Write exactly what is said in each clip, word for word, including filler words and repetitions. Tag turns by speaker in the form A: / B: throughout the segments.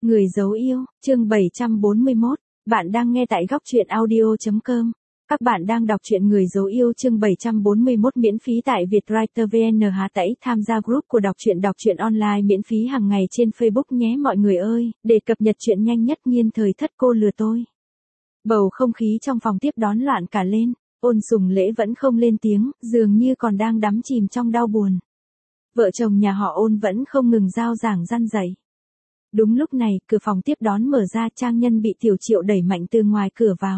A: Người dấu yêu, chương bảy trăm bốn mươi mốt, bạn đang nghe tại góc truyện audio chấm com. Các bạn đang đọc truyện Người dấu yêu chương bảy trăm bốn mươi mốt miễn phí tại Vietwriter vê en Hà Tĩnh, tham gia group của đọc truyện đọc truyện online miễn phí hàng ngày trên Facebook nhé mọi người ơi, để cập nhật truyện nhanh nhất. Nhiên thời thất cô lừa tôi. Bầu không khí trong phòng tiếp đón loạn cả lên, Ôn Sùng Lễ vẫn không lên tiếng, dường như còn đang đắm chìm trong đau buồn. Vợ chồng nhà họ Ôn vẫn không ngừng giao giảng răn dạy. Đúng lúc này, cửa phòng tiếp đón mở ra, Trang Nhân bị Tiểu Triệu đẩy mạnh từ ngoài cửa vào.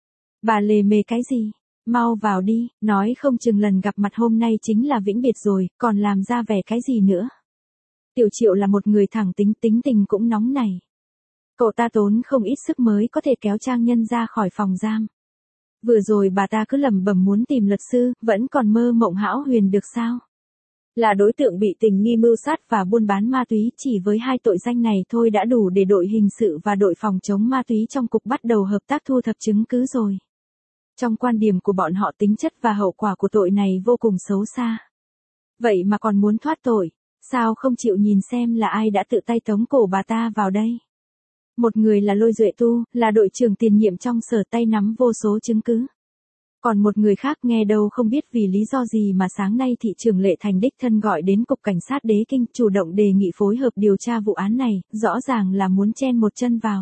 A: Bà lề mề cái gì? Mau vào đi, nói không chừng lần gặp mặt hôm nay chính là vĩnh biệt rồi, còn làm ra vẻ cái gì nữa? Tiểu Triệu là một người thẳng tính, tính tình cũng nóng này. Cậu ta tốn không ít sức mới có thể kéo Trang Nhân ra khỏi phòng giam. Vừa rồi bà ta cứ lẩm bẩm muốn tìm luật sư, vẫn còn mơ mộng hão huyền được sao? Là đối tượng bị tình nghi mưu sát và buôn bán ma túy, chỉ với hai tội danh này thôi đã đủ để đội hình sự và đội phòng chống ma túy trong cục bắt đầu hợp tác thu thập chứng cứ rồi. Trong quan điểm của bọn họ, tính chất và hậu quả của tội này vô cùng xấu xa. Vậy mà còn muốn thoát tội, sao không chịu nhìn xem là ai đã tự tay tống cổ bà ta vào đây? Một người là Lôi Duệ Tu, là đội trưởng tiền nhiệm trong sở, tay nắm vô số chứng cứ. Còn một người khác nghe đâu không biết vì lý do gì mà sáng nay thị trưởng Lệ Thành đích thân gọi đến Cục Cảnh sát Đế Kinh, chủ động đề nghị phối hợp điều tra vụ án này, rõ ràng là muốn chen một chân vào.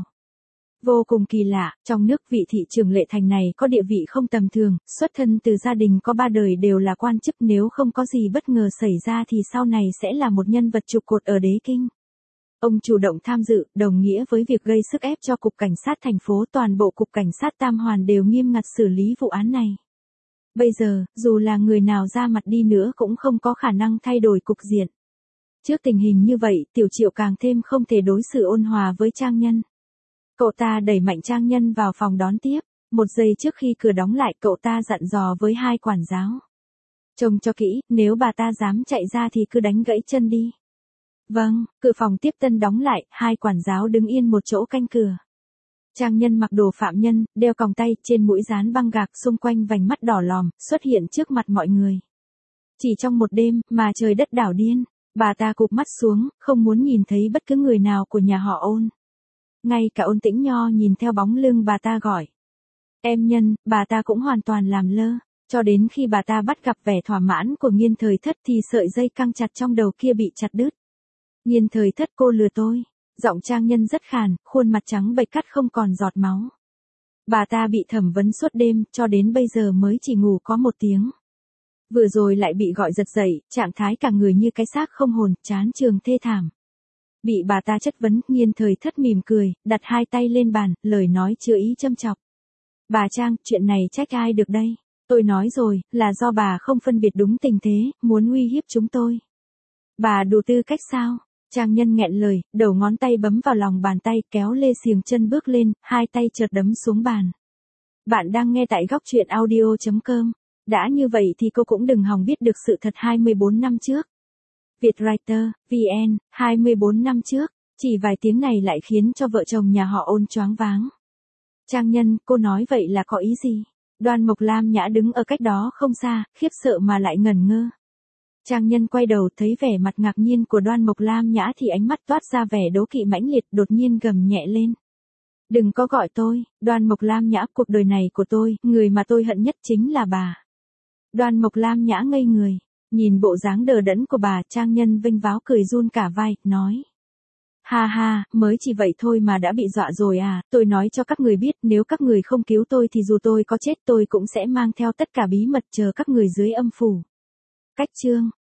A: Vô cùng kỳ lạ, trong nước vị thị trưởng Lệ Thành này có địa vị không tầm thường, xuất thân từ gia đình có ba đời đều là quan chức, nếu không có gì bất ngờ xảy ra thì sau này sẽ là một nhân vật trụ cột ở Đế Kinh. Ông chủ động tham dự, đồng nghĩa với việc gây sức ép cho Cục Cảnh sát thành phố, toàn bộ Cục Cảnh sát Tam Hoàn đều nghiêm ngặt xử lý vụ án này. Bây giờ, dù là người nào ra mặt đi nữa cũng không có khả năng thay đổi cục diện. Trước tình hình như vậy, Tiểu Triệu càng thêm không thể đối xử ôn hòa với Trang Nhân. Cậu ta đẩy mạnh Trang Nhân vào phòng đón tiếp, một giây trước khi cửa đóng lại cậu ta dặn dò với hai quản giáo. Trông cho kỹ, nếu bà ta dám chạy ra thì cứ đánh gãy chân đi. Vâng, cửa phòng tiếp tân đóng lại, hai quản giáo đứng yên một chỗ canh cửa. Trang Nhân mặc đồ phạm nhân, đeo còng tay, trên mũi dán băng gạc, xung quanh vành mắt đỏ lòm, xuất hiện trước mặt mọi người. Chỉ trong một đêm, mà trời đất đảo điên, bà ta cụp mắt xuống, không muốn nhìn thấy bất cứ người nào của nhà họ Ôn. Ngay cả Ôn Tĩnh Nho nhìn theo bóng lưng bà ta gọi. Em Nhân, bà ta cũng hoàn toàn làm lơ, cho đến khi bà ta bắt gặp vẻ thỏa mãn của Nhiên thời thất thì sợi dây căng chặt trong đầu kia bị chặt đứt. Nhiên thời thất cô lừa tôi. Giọng Trang Nhân rất khàn, khuôn mặt trắng bệch cắt không còn giọt máu. Bà ta bị thẩm vấn suốt đêm, cho đến bây giờ mới chỉ ngủ có một tiếng. Vừa rồi lại bị gọi giật dậy, trạng thái cả người như cái xác không hồn, chán trường thê thảm. Bị bà ta chất vấn, Nhiên thời thất mỉm cười, đặt hai tay lên bàn, lời nói chứa ý châm chọc. Bà Trang, chuyện này trách ai được đây? Tôi nói rồi, là do bà không phân biệt đúng tình thế, muốn uy hiếp chúng tôi. Bà đủ tư cách sao? Trang Nhân nghẹn lời, đầu ngón tay bấm vào lòng bàn tay, kéo lê xiềng chân bước lên, hai tay chợt đấm xuống bàn. Bạn đang nghe tại góc truyện audio chấm com. Đã như vậy thì cô cũng đừng hòng biết được sự thật hai mươi bốn năm trước. Vietwriter, vê en, hai mươi bốn năm trước, chỉ vài tiếng này lại khiến cho vợ chồng nhà họ Ôn choáng váng. Trang Nhân, cô nói vậy là có ý gì? Đoan Mộc Lam Nhã đứng ở cách đó không xa, khiếp sợ mà lại ngẩn ngơ. Trang Nhân quay đầu thấy vẻ mặt ngạc nhiên của Đoan Mộc Lam Nhã thì ánh mắt toát ra vẻ đố kỵ mãnh liệt, đột nhiên gầm nhẹ lên. Đừng có gọi tôi, Đoan Mộc Lam Nhã, cuộc đời này của tôi, người mà tôi hận nhất chính là bà. Đoan Mộc Lam Nhã ngây người, nhìn bộ dáng đờ đẫn của bà, Trang Nhân vênh váo cười run cả vai, nói. Ha ha, mới chỉ vậy thôi mà đã bị dọa rồi à, tôi nói cho các người biết, nếu các người không cứu tôi thì dù tôi có chết tôi cũng sẽ mang theo tất cả bí mật chờ các người dưới âm phủ. Cách chương